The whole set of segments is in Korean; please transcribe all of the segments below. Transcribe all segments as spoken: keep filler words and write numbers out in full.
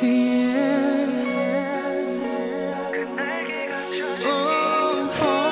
yeah. oh,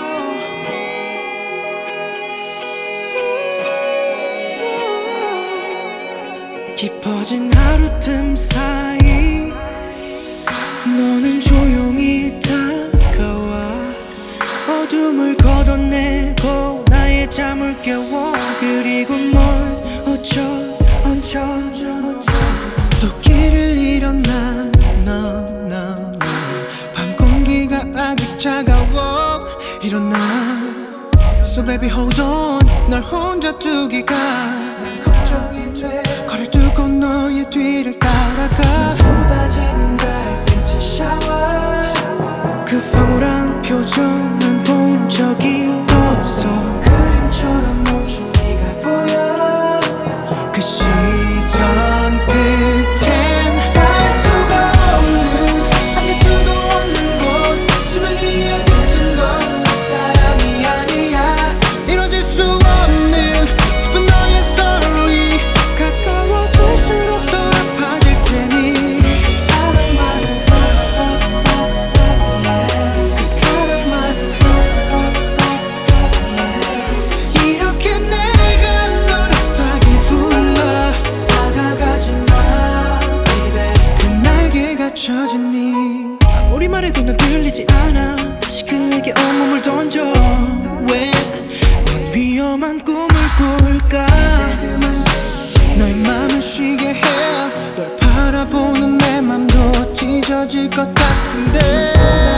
oh. 깊어진 하루 틈 사이 너는 조용히 다가와 어둠을 걷어내고 나의 잠을 깨워. 그리고 뭘 어쩌 어쩌 또 길을 잃었나 no, no, no. 밤 공기가 아직 차가워 일어나. So baby hold on 널 혼자 두기가 난 걱정이 돼. 거리를 두고 너의 뒤를 따라가. 쏟아지는 달빛의 샤워 그 황홀한 표정 난 본 적이 없어. 그림처럼 멈춘 네가 보여. 그 시선 끝엔 닿을 수가 없는 안길 수도 없는 곳 수면 위에 비친 건 내 사랑이 아니야. 이뤄질 수 없는 슬픈 너의 story 가까워질수록 더 아파질 테니 그 사랑만은 stop stop stop stop yeah. 그 사랑만은 stop stop stop stop yeah. 이렇게 내가 널 애타게 불러 다가가지 마 baby. 그 날개가 젖으니 아무리 말해도 넌 들리지 않아. 다시 그에게 온몸을 던져. 왜 넌 위험한 꿈을 꿀까. 너의 맘을 쉬게 해. 널 바라보는 내 맘도 찢어질 것 같은데.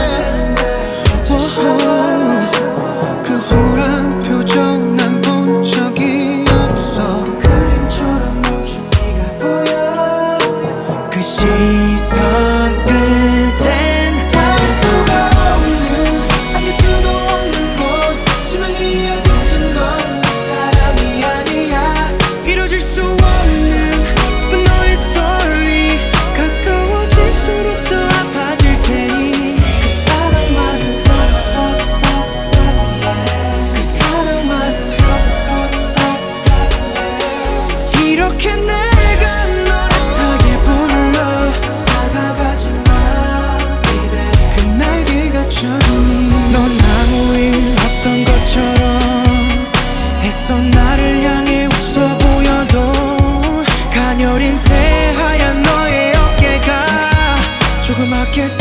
오호. 그 황홀한 표정 난 본 적이 없어. 그림처럼 멈춘 네가 보여. 그 시선 끝엔 닿을 수가 없는 안길 수도 없는 곳 수면 위에 비친 건 내 사랑이 아니야. 이뤄질 수 없는 슬픈 너의 story 가까워질수록 더 아파질 테니 그 사랑만은 stop stop stop stop yeah. 그 사랑만은 stop stop stop stop yeah. 이렇게 내가 널 애타게 불러 다가가지 마 baby. 그 날개가 젖으니 넌 아무 일 없던 것처럼 애써 나를 향해 웃어 보여도 가녀린 새하얀 너의 어깨가 조그맣게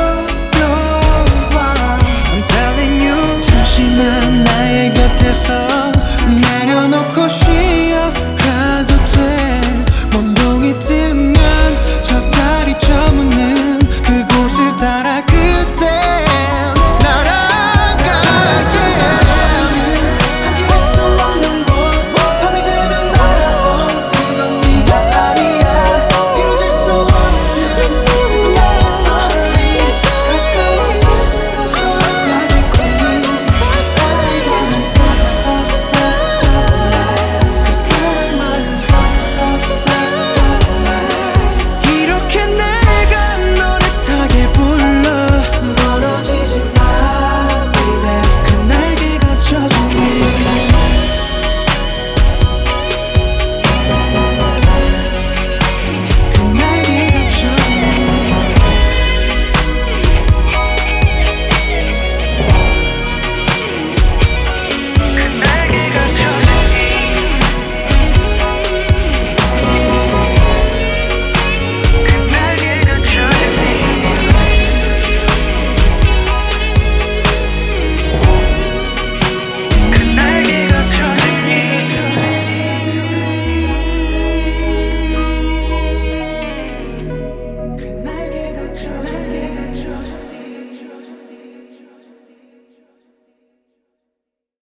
떨려와. I'm telling you 잠시만 나의 곁에서